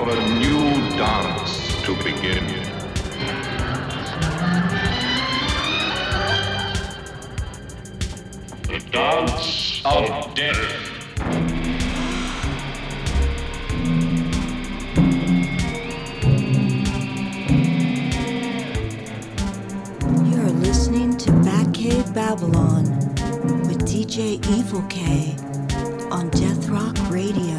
for a new dance to begin. The dance of death. You're listening to Batcave Babylon with DJ Evil K on Death Rock Radio.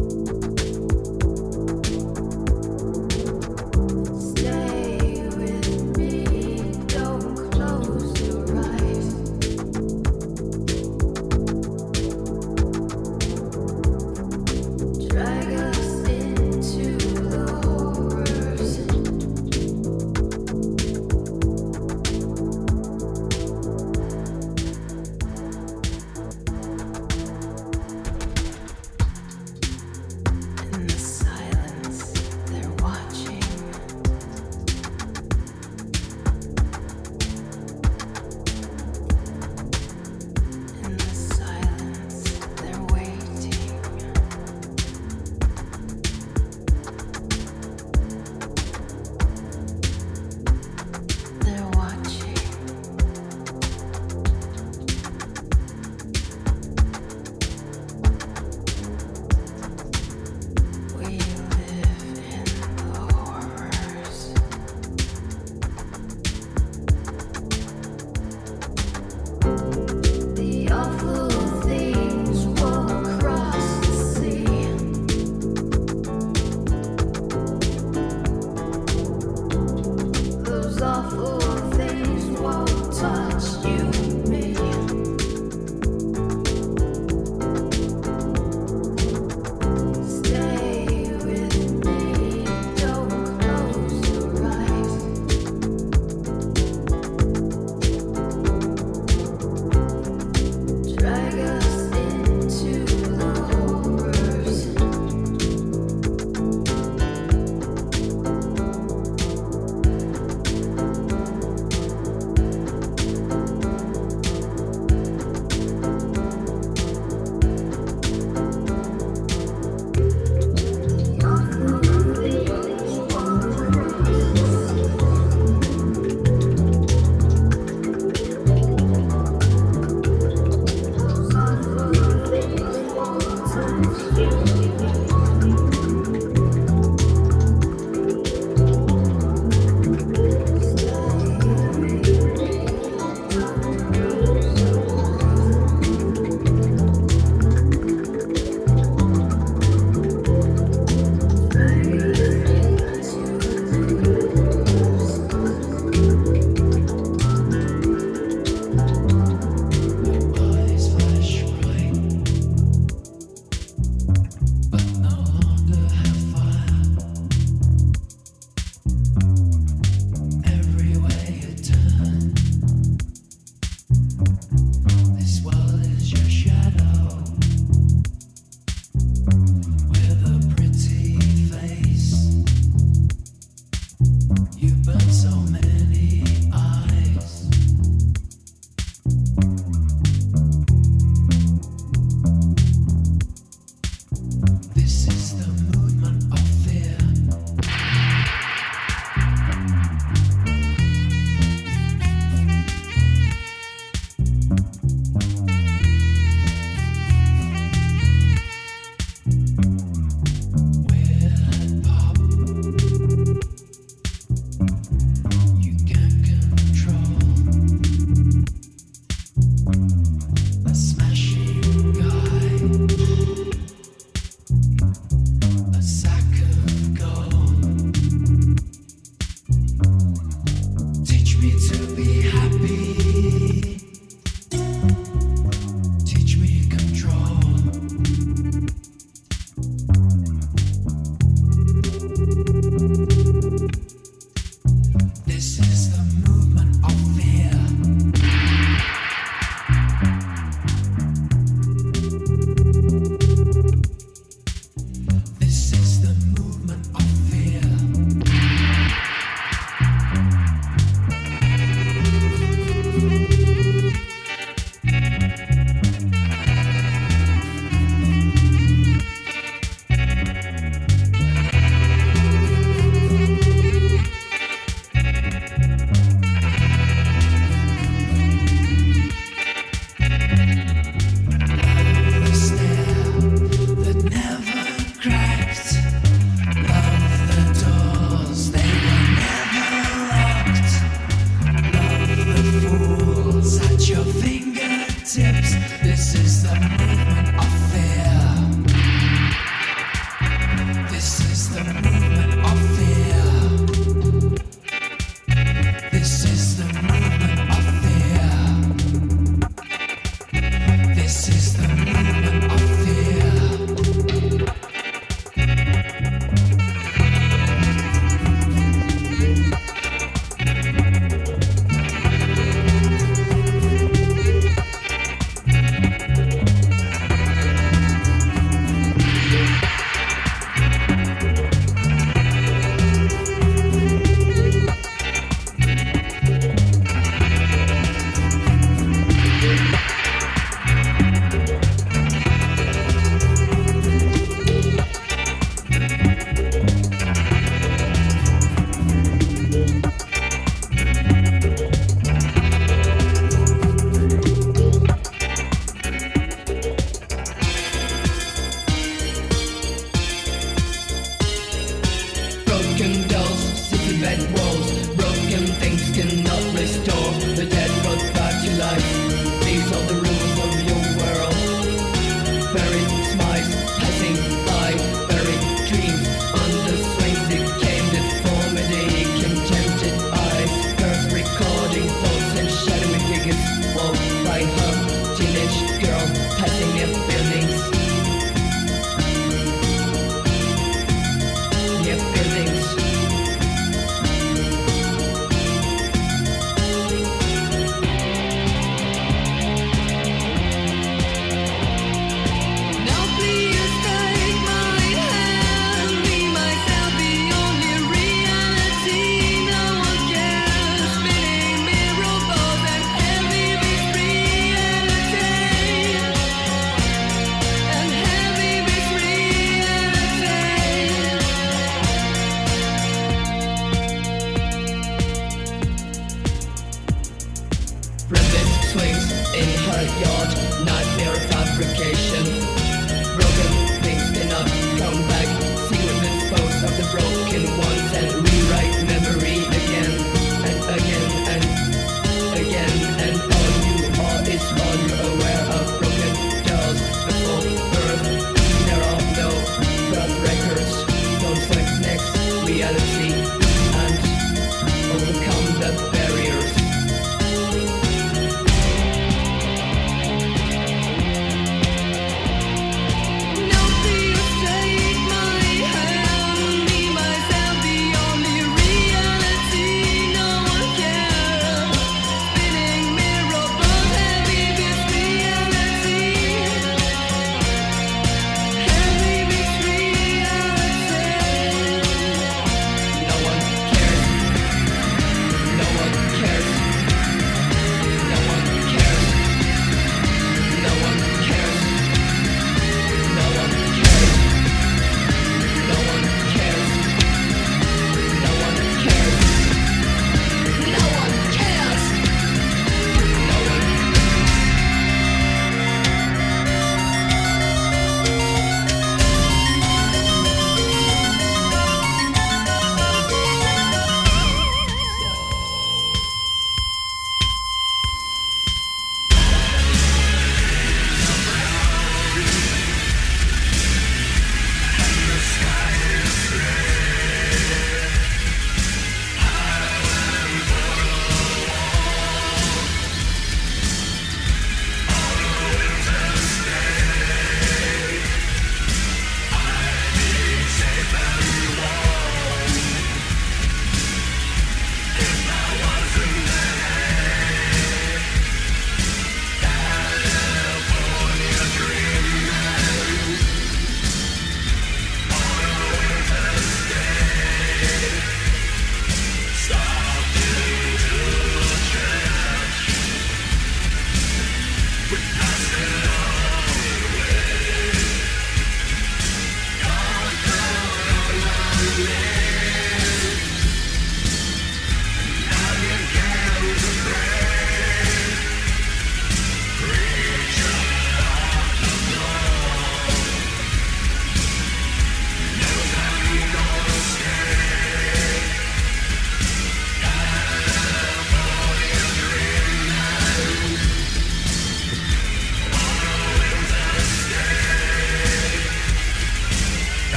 Stay with broken dolls, city bed walls, broken things cannot restore. The dead brought back to life. These are the rules of your world. Buried smiles passing by, buried dreams. Under swings decaying deformity, contented eyes, birth recording thoughts and shadowy figures. Walk by her, teenage girl passing near buildings. Near buildings. Now please take my hand, me myself the only reality. No one cares, spinning mirror balls and heavy with reality, and heavy with reality. Restless swings in her yard, nightmare fabrication. Broken things cannot come back. Secret dispose of the broken ones and rewrite memory again and again and again. And all you are is all you're aware of. Broken dolls before birth. There are no birth records. Don't select next reality and overcome the barriers. Now please take my hand, me myself the only reality. No one cares, spinning mirror balls heavy with reality, heavy with reality.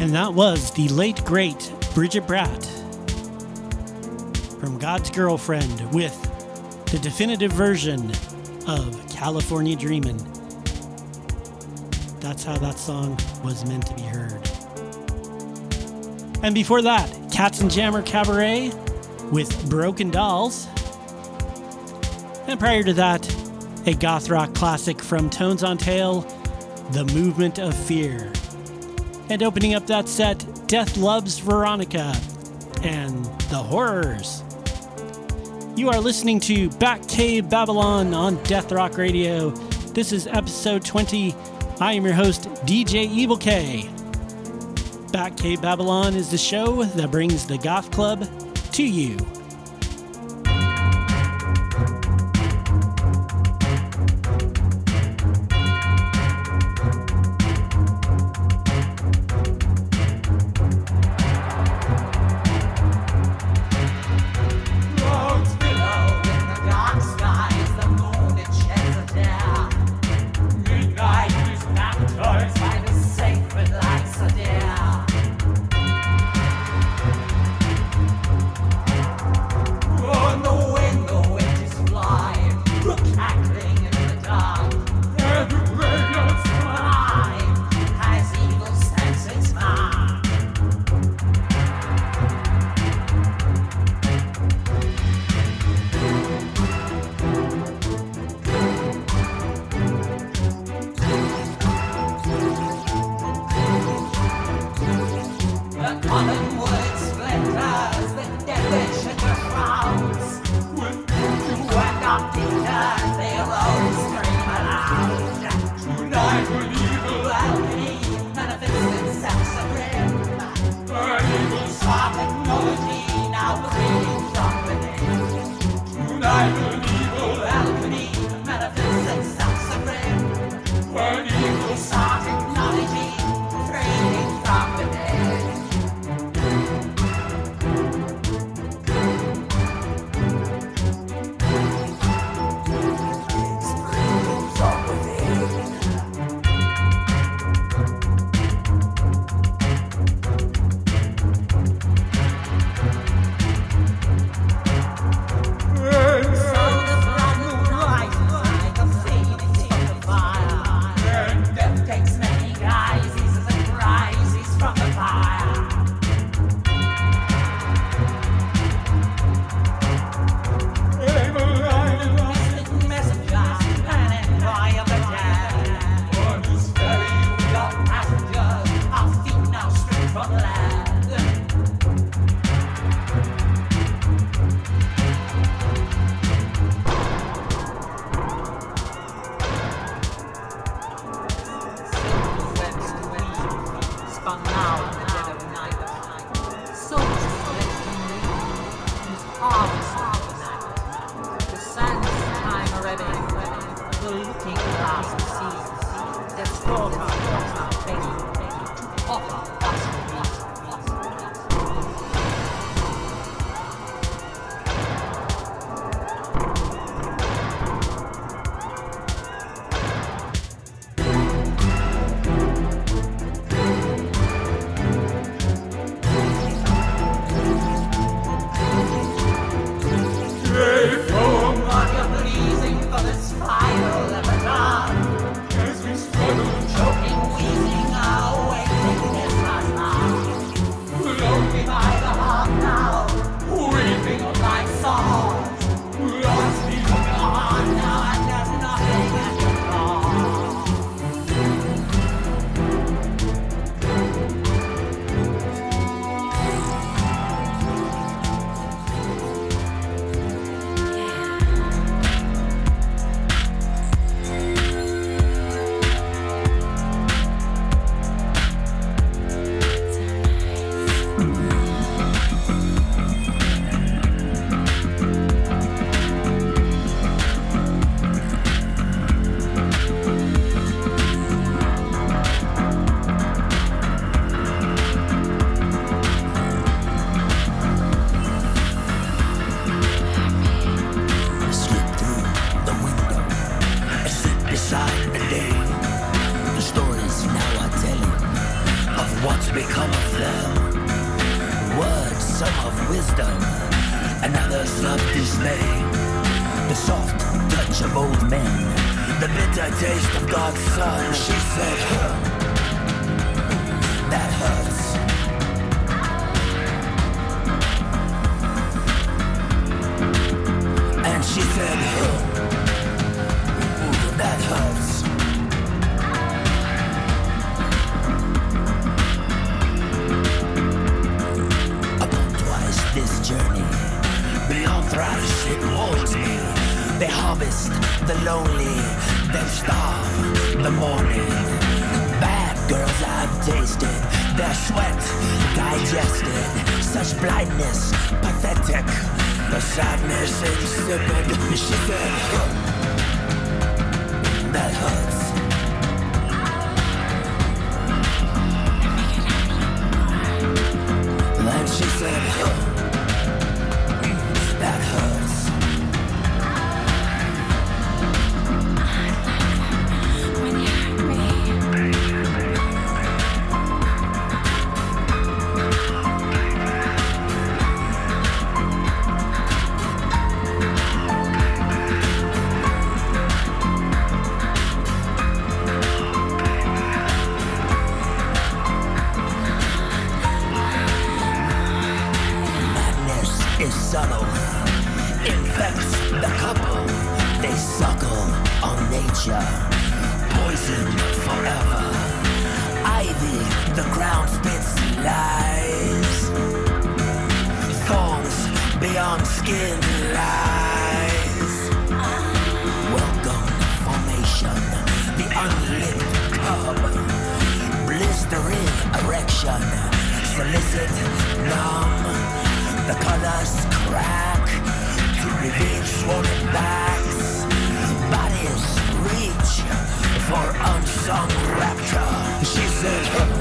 That was the late, great Bridget Bratt from God's Girlfriend with the definitive version of California Dreamin'. That's how that song was meant to be heard. And before that, Cats and Jammer Cabaret with Broken Dolls. And prior to that, a goth rock classic from Tones on Tail, The Movement of Fear. And opening up that set, Death Loves Veronica and The Horrors. You are listening to Batcave Babylon on Death Rock Radio. This is episode 20. I am your host, DJ Evil K. Batcave Babylon is the show that brings the goth club to you. Choking, wheezing out. become of them? Words, some of wisdom, and others of dismay. The soft touch of old men, the bitter taste of God's Son. She said, that hurts. And she said, that hurts. Upon twice this journey, beyond thrice it holds me. They harvest the lonely, they starve the morning. Bad girls I've tasted, their sweat digested. Such blindness, pathetic, the sadness insipid. She said, that hurts. Then she said, that hurts. Subtle, infects the couple. They suckle on nature, poison forever. Ivy, the ground spits lies. Thorns beyond skin lies. Welcome formation, the unlicked cub. Blistering erection, solicit numb. The colors crack to reveal swollen backs. Bodies reach for unsung rapture. She said,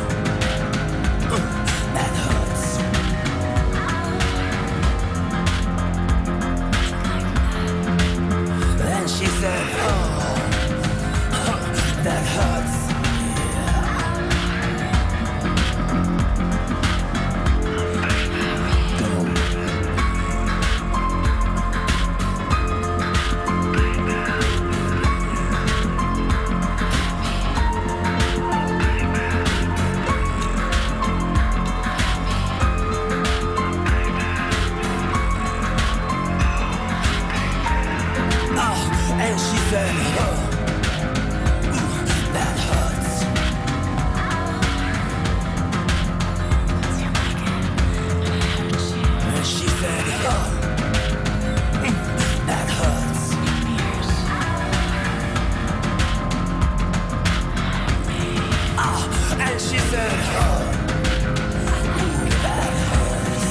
that hurts. Then she said, that hurts. And she said, that hurts. And she said, that hurts. And she said, that hurts.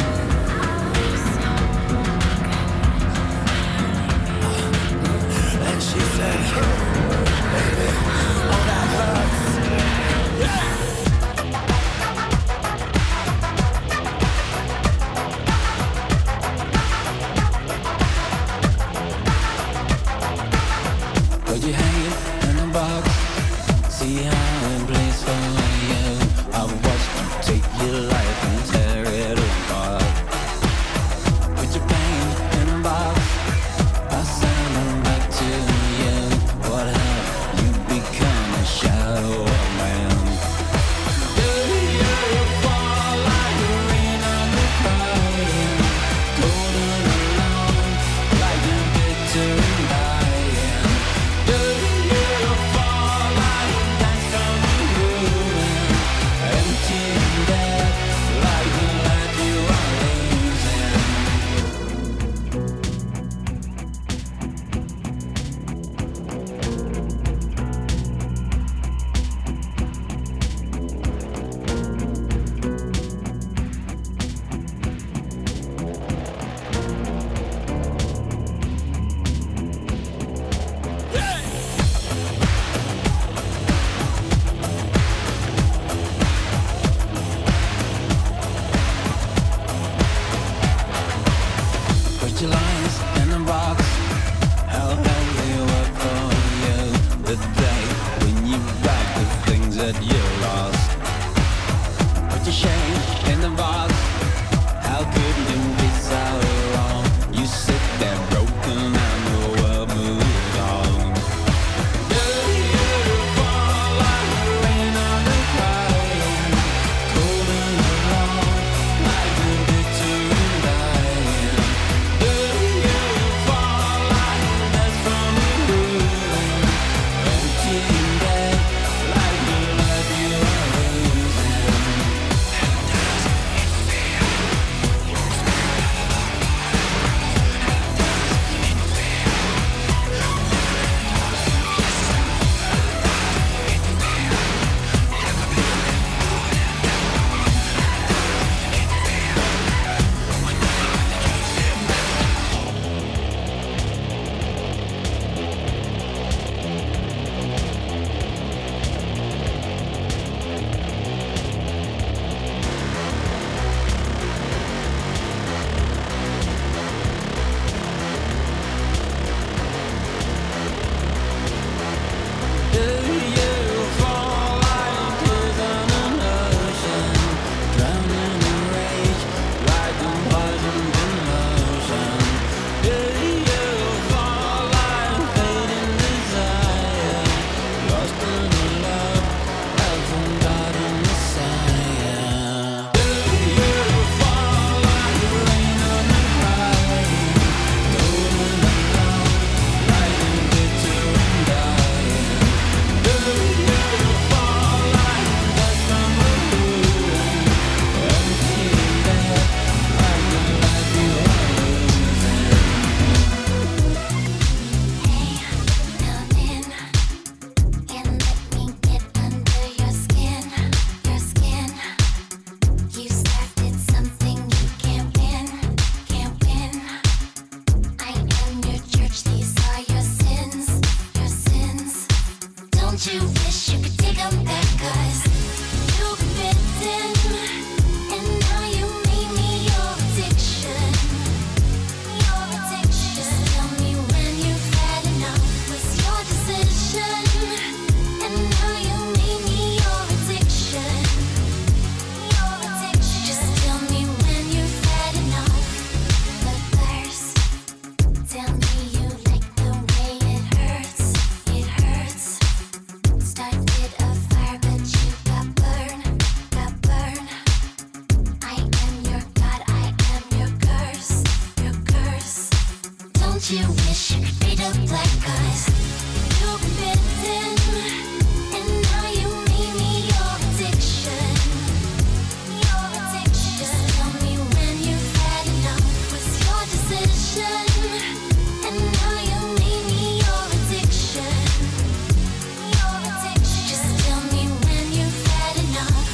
And she said, baby, oh that hurts. Could you hang it in a box? See how it plays for you. I've watched you take your life and tear it apart. Put your pain in a box, I'll send them back to you. What have you become? A shadow of man. Do you fall like the rain on the crying? Golden alone, like a bitter and dying. Do you fall like a dance from the ruin? Empty and dead, like the life you are losing. Put your lines in a box. How they work for you. The day when you got the things that you lost. Don't you wish you could take them back? 'Cause you've been bitten, and now you made me your addiction. Your addiction. Just tell me when you've had enough. Was your decision, and now you made me your addiction. Your addiction. Just tell me when you've had enough. But first, tell me you like the way it hurts. It hurts. Started a fire, but you got burned. Got burned. I am your god, I am your curse. Your curse. Don't you wish you could be the black guys? You've been bitten, and now you made me your addiction. Your addiction. Just tell me when you've had enough. Was your decision, and now you made me your addiction. Your addiction. Just tell me when you've had enough.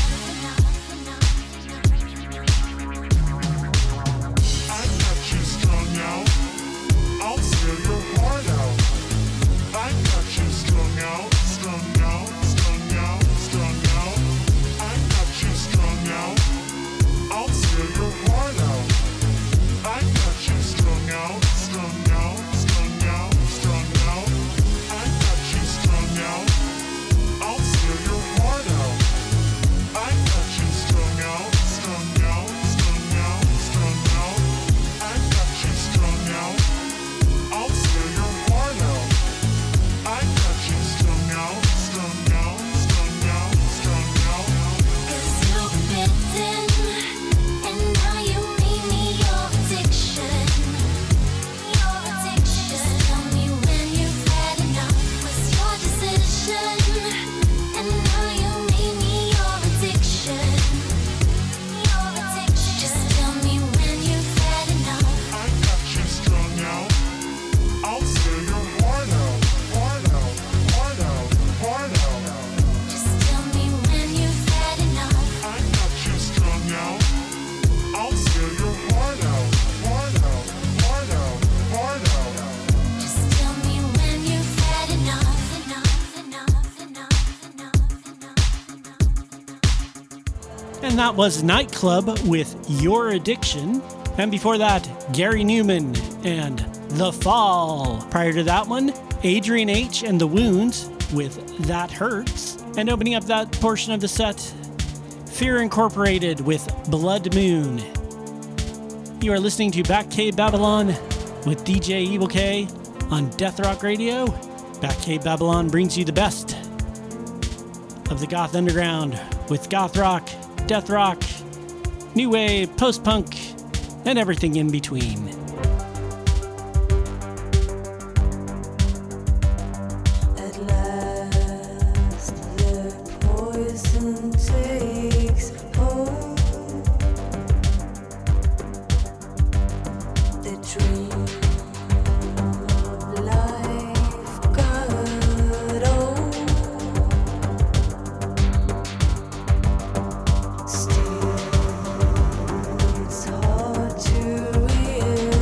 I got you strung out. I'll tear your heart out. I got you strung out, strung out, strung out, strung out. I got you strung out. I'll tear your heart out. I got you strung out, strung out, strung out, strung out. I got you strung out. I'll tear your heart out. I got you strung out, strung out, strung out, strung out. I got you strung out. I'll tear your heart out. I got you strung out, strung out, strung out, strung out. 'Cause you've been bitten, and now you made me your addiction. Your addiction. Just tell me when you've had enough. Was your decision, and now you made me your addiction. Your addiction. Just tell me when you've had enough. I got you strung out. I'll tear your heart out, heart out, heart out, heart out. Just tell me when you've had enough. I got you strung out. I'll tear your heart out, heart out, heart out, heart out. Just tell me when you've had enough. And that was Nightclub with Your Addiction. And before that, Gary Newman and The Fall. Prior to that one, Adrian H. and The Wounds with That Hurts. And opening up that portion of the set, Fear Incorporated with Blood Moon. You are listening to Back Cave Babylon with DJ Evil K on Death Rock Radio. Back Cave Babylon brings you the best of the goth underground with goth rock, death rock, new wave, post-punk, and everything in between. At last, the poison takes hold. The dream of life got old. Still, it's hard to realize.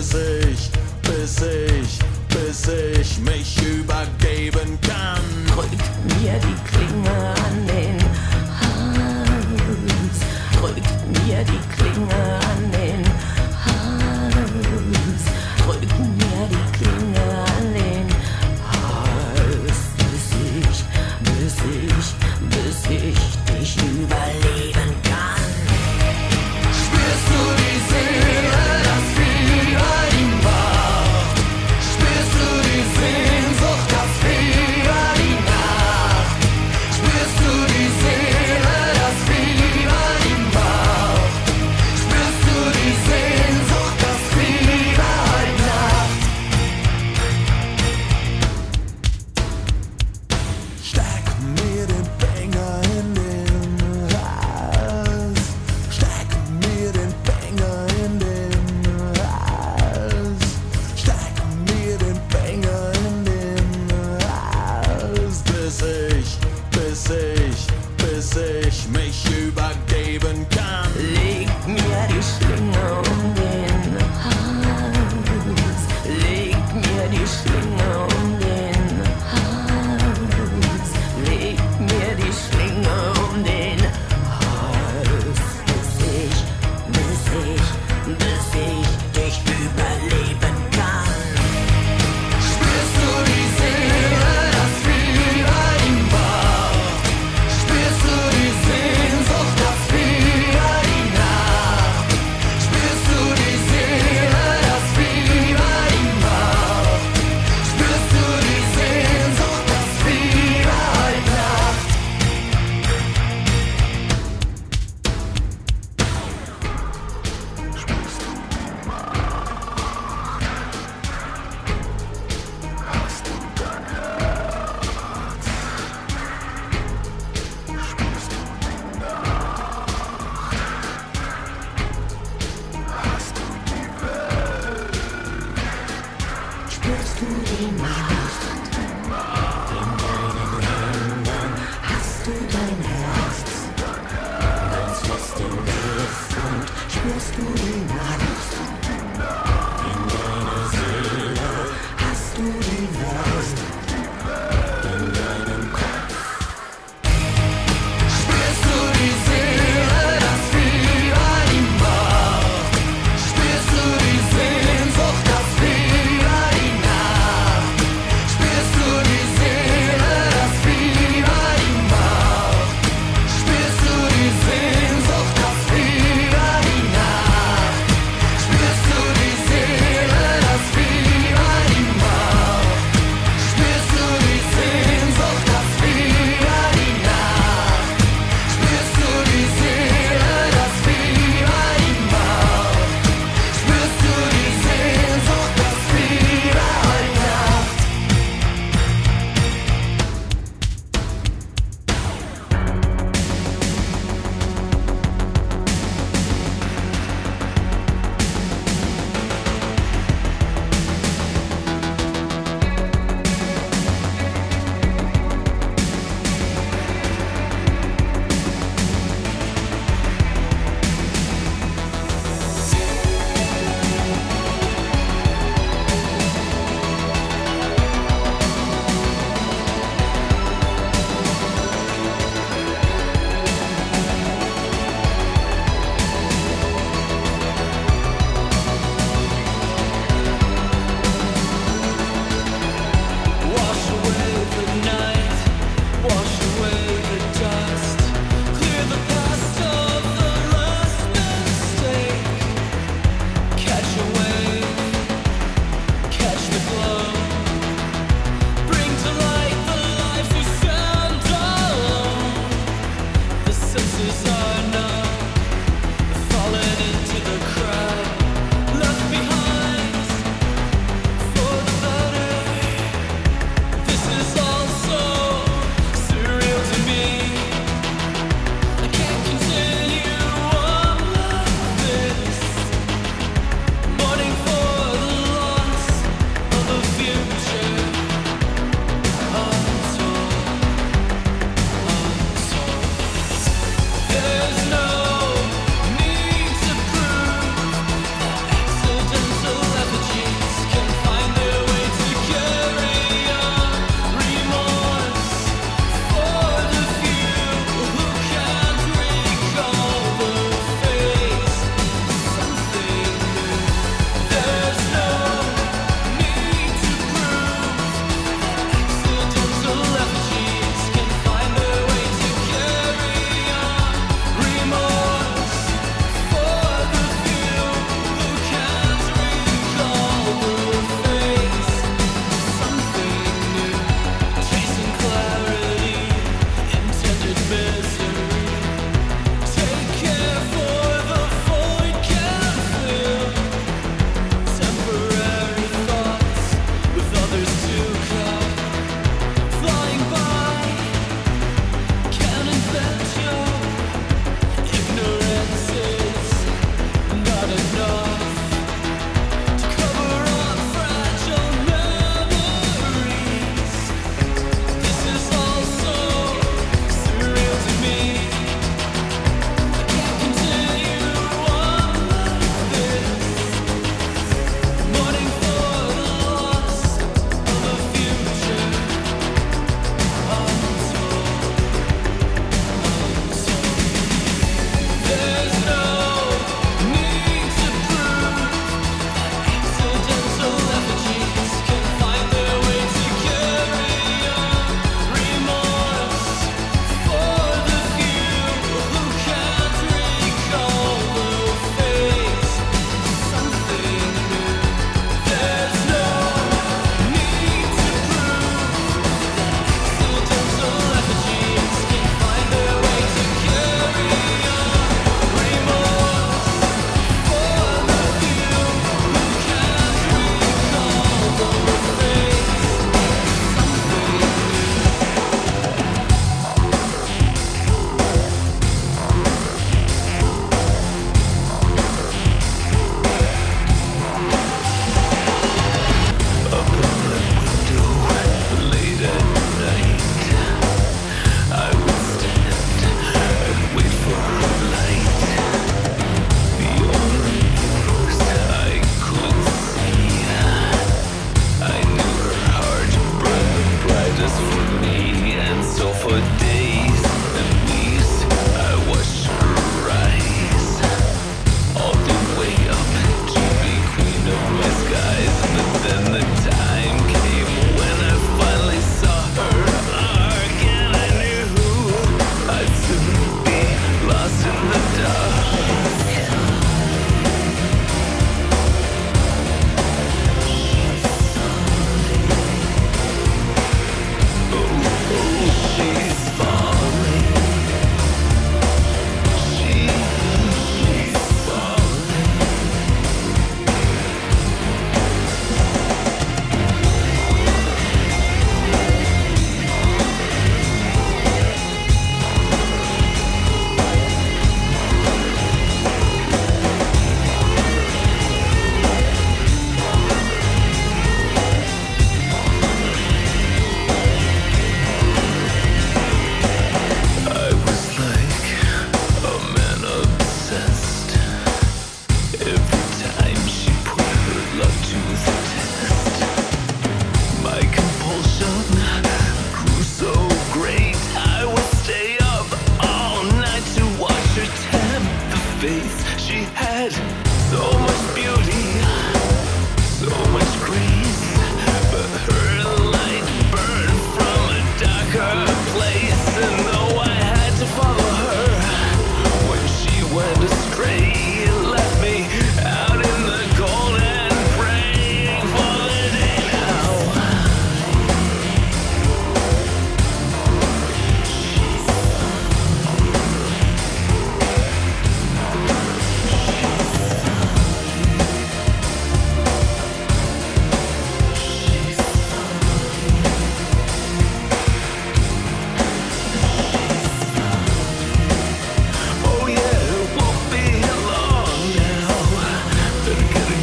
bis ich mich übergeben kann. Drückt mir die Klinge an den Hals, drückt mir die Klinge an den Hals, drückt mir die Klinge an den Hals, bis ich dich überleben kann. Spürst du die Seele, das Fieber die Macht? Spürst du die Sehnsucht, das Fieber die Nacht? Spürst du die Seele, das Fieber die Macht? Spürst du die Sehnsucht, das Fieber die Nacht? Steck mir den Finger in den Hals. Steck mir den Finger in den Hals. Steck mir den Finger in den Hals. Bis ich mich übergeben kann. Leg mir die Schlinge um den Hals. Leg mir die Schlinge um den Hals. Leg mir die Schlinge um den Hals. Bis ich dich überleben kann. Spürst du die Seele, das Fieber die Macht? Spürst du die Sehnsucht, das Fieber die Nacht? Spürst du die Seele, das Fieber die Macht? Spürst du die Sehnsucht, das Fieber die Nacht? Spürst du die Macht? In deinen Händen hast du dein Herz. Ganz fest in der Luft und spürst du die Macht? In deiner Seele hast du die Welt. In deinem Kopf. Spürst du die Seele, das Fieber die Macht? Spürst du die Sehnsucht, das Fieber die Nacht?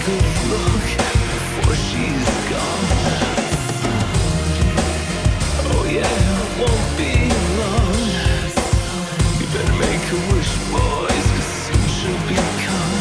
good look before she's gone. Oh yeah, it won't be long. You better make a wish, boys, 'cause soon she'll be gone.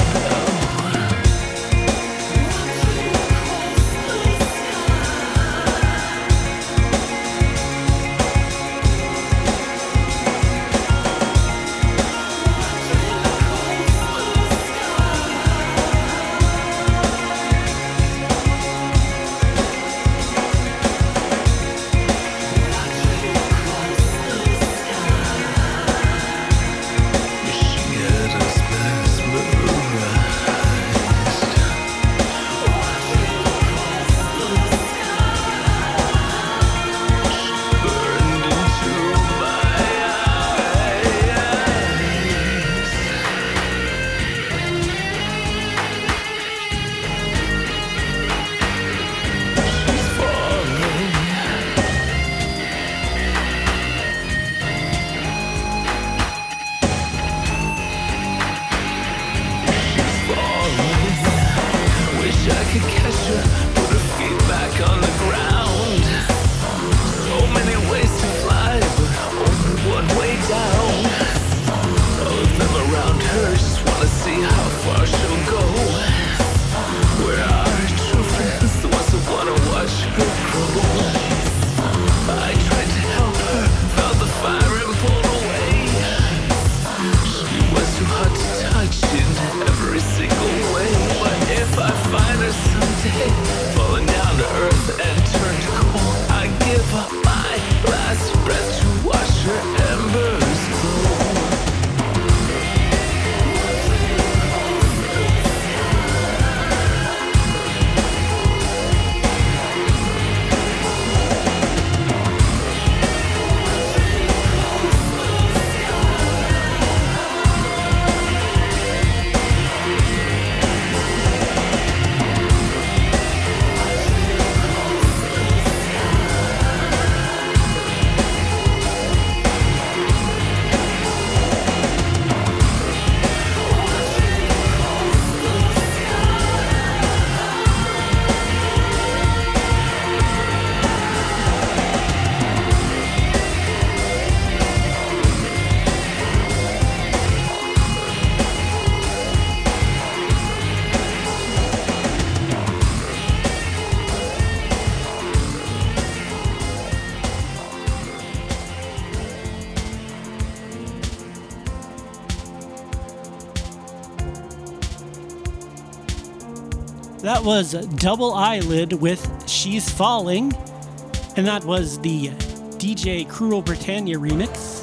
That was Double Eyelid with She's Falling, and that was the DJ Cruel Britannia remix.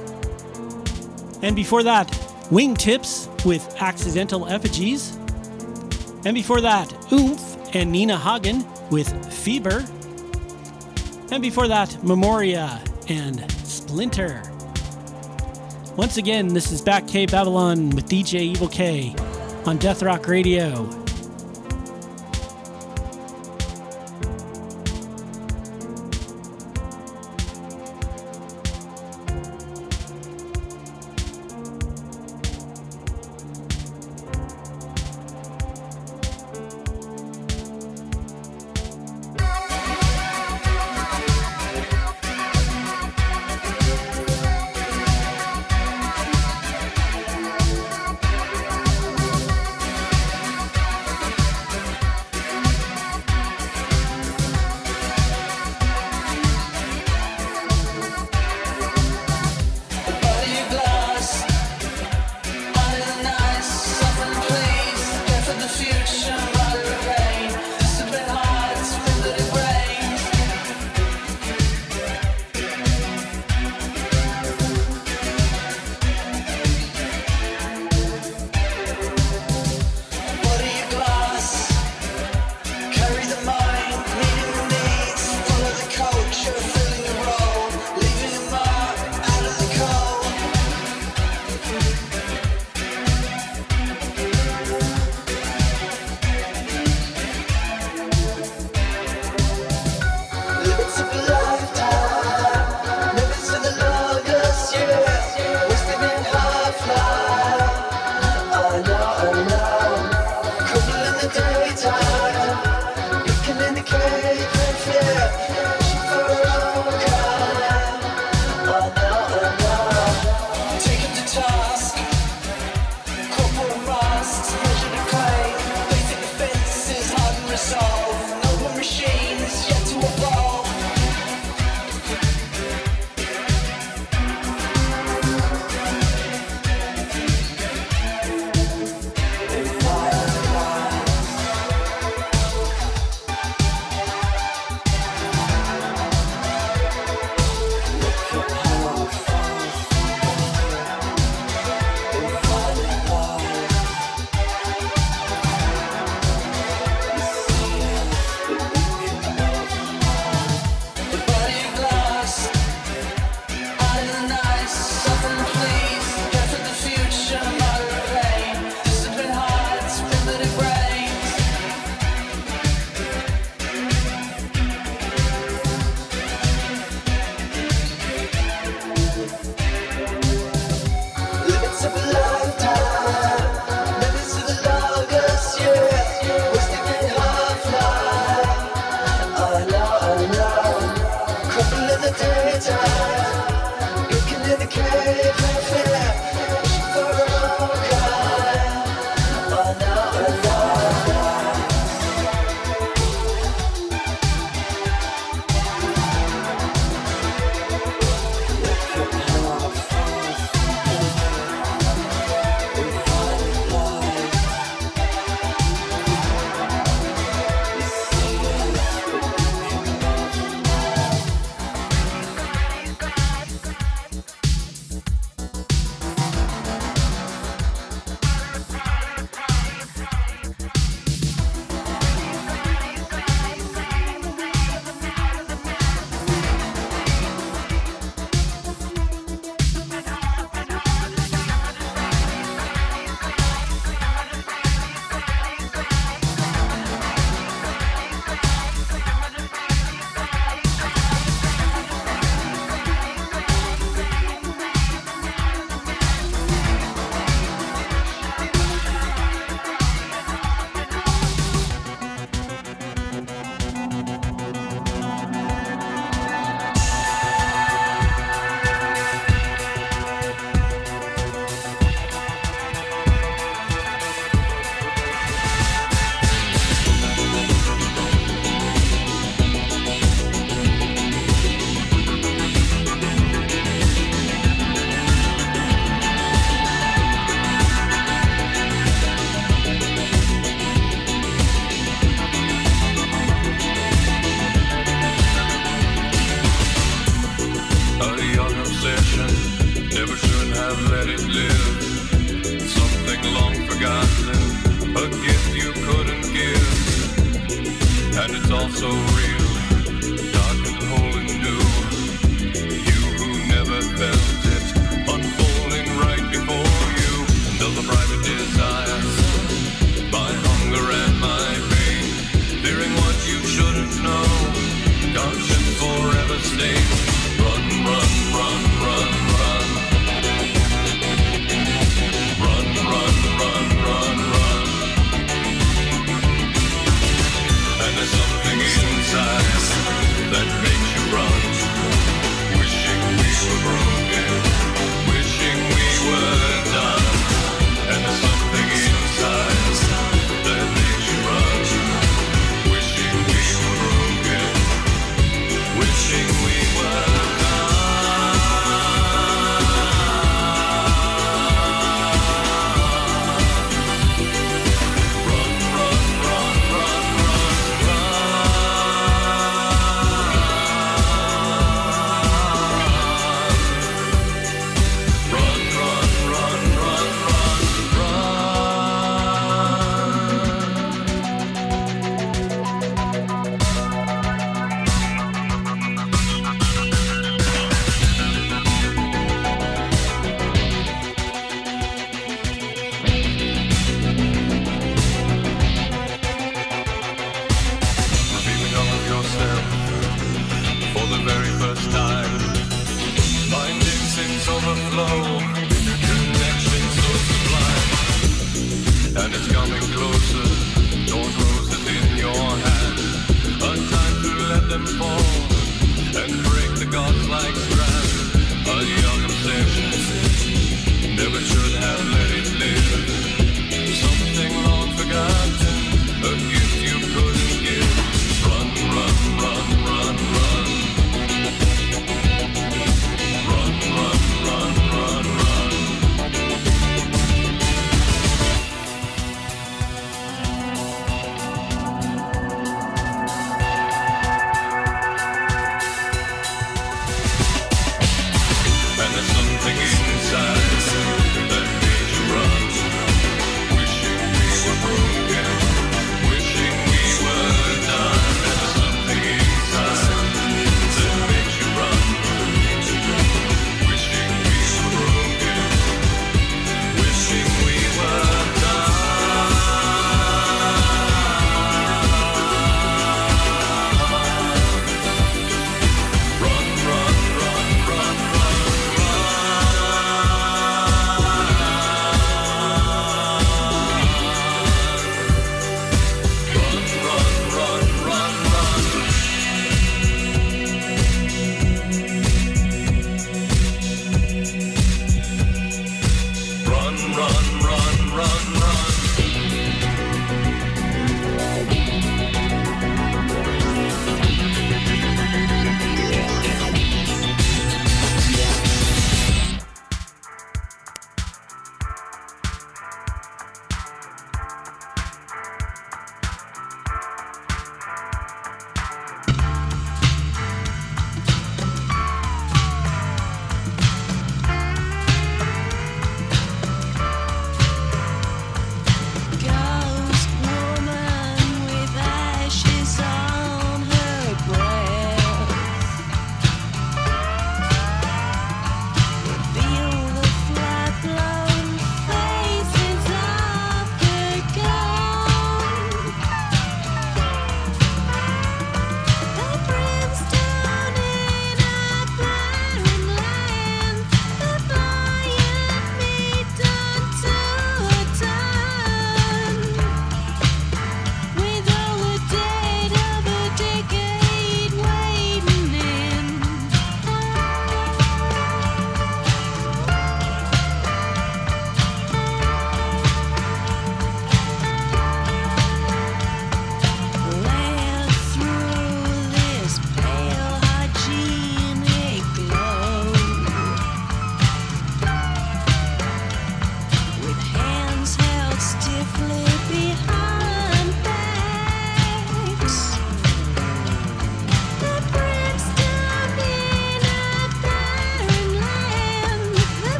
And before that, Wingtips with Accidental Effigies. And before that, Oomph and Nina Hagen with Fever. And before that, Memoria and Splinter. Once again, this is Back K Babylon with DJ Evil K on Death Rock Radio. Inside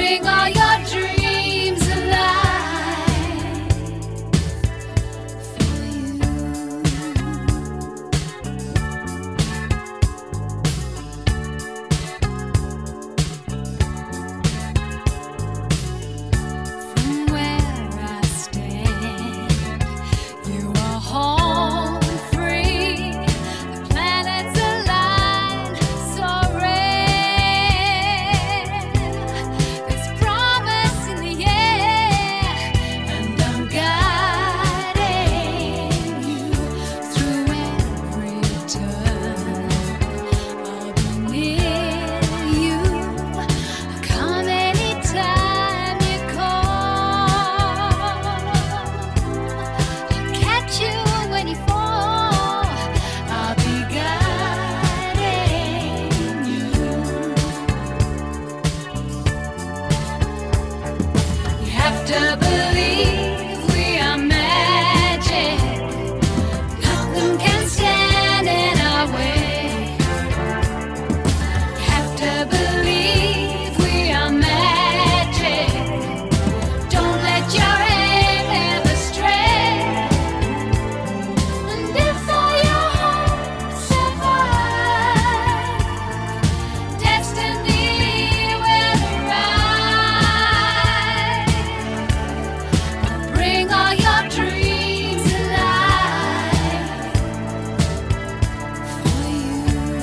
bring all your dreams alive for you. From where I stand, you are home free. The planets align so rare. There's promise in the air, and I'm guiding you through every turn. I'll be near you. Come anytime you call. I'll catch you when you fall. I'll be guiding you. You have to believe we are magic. Nothing can stand in our way. You have to believe we are magic. Don't let your aim ever stray. And if all your hopes survive, destiny will arrive. Bring all your dreams alive for you.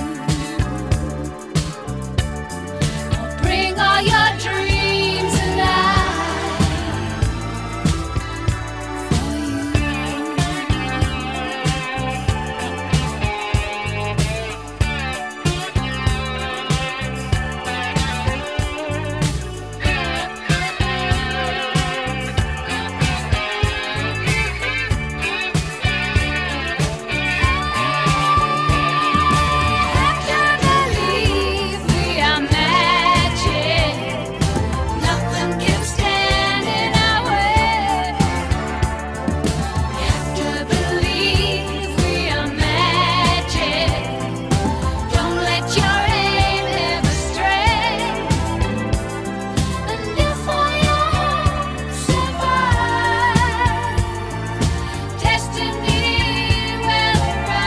Bring all your dreams alive for believe we are magic. Nothing can stand in our way. You have to believe we are magic. Don't let your aim ever stray. And if all your hopes survive, destiny will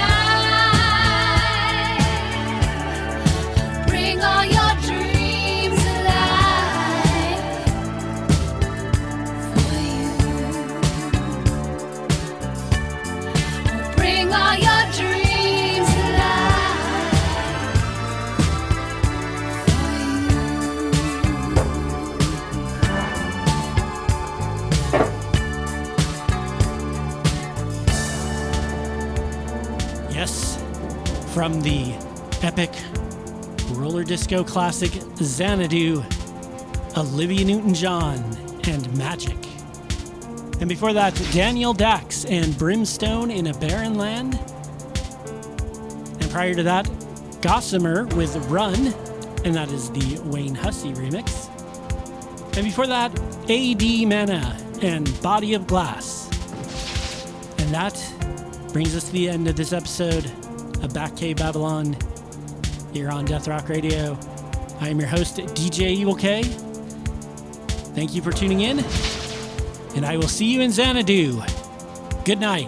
arrive. Bring all your dreams alive for you. Bring all your dreams alive Yes, from the epic roller disco classic Xanadu, Olivia Newton-John and Magic. And before that, Daniel Dax and Brimstone in a Barren Land. And prior to that, Gossamer with Run, and that is the Wayne Hussey remix. And before that, A.D. Mana and Body of Glass. And that brings us to the end of this episode of Back Cave Babylon here on Death Rock Radio. I am your host, DJ Evil K. Thank you for tuning in, and I will see you in Xanadu. Good night.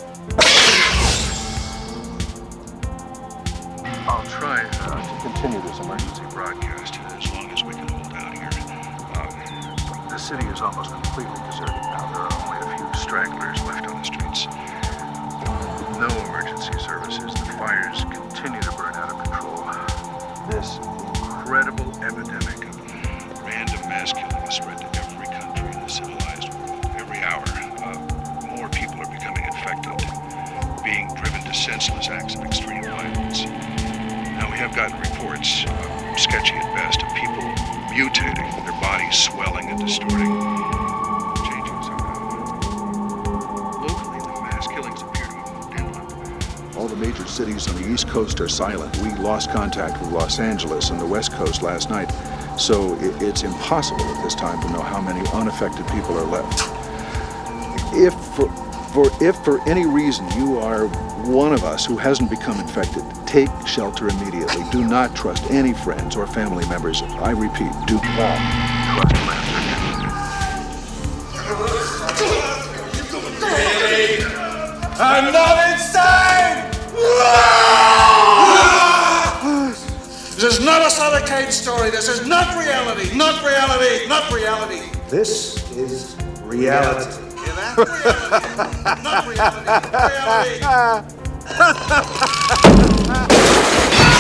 I'll try to continue this emergency broadcast as long as we can hold out here. The city is almost completely deserted now. There are only a few stragglers left on the streets. No emergency services. The fires continue to burn out of control. This incredible epidemic of random mass killing has spread to every country in the civilized world. Every hour, more people are becoming infected, being driven to senseless acts of extreme violence. Now, we have gotten reports, sketchy at best, of people mutating, their bodies swelling and distorting, changing somehow. Locally, the mass killings appear to have moved inland. All the major cities on the East Coast are silent. We lost contact with Los Angeles and the West Coast last night, so it's impossible at this time to know how many unaffected people are left. If for any reason you are one of us who hasn't become infected, take shelter immediately. Do not trust any friends or family members. I repeat, do not trust I'm not insane! This is not a Sutter Kane story. This is not reality. Not reality. Not reality. This is reality. Hear that? Reality. Not reality.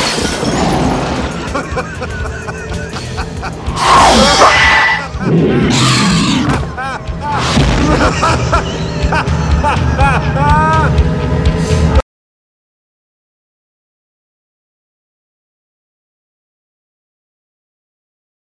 Reality.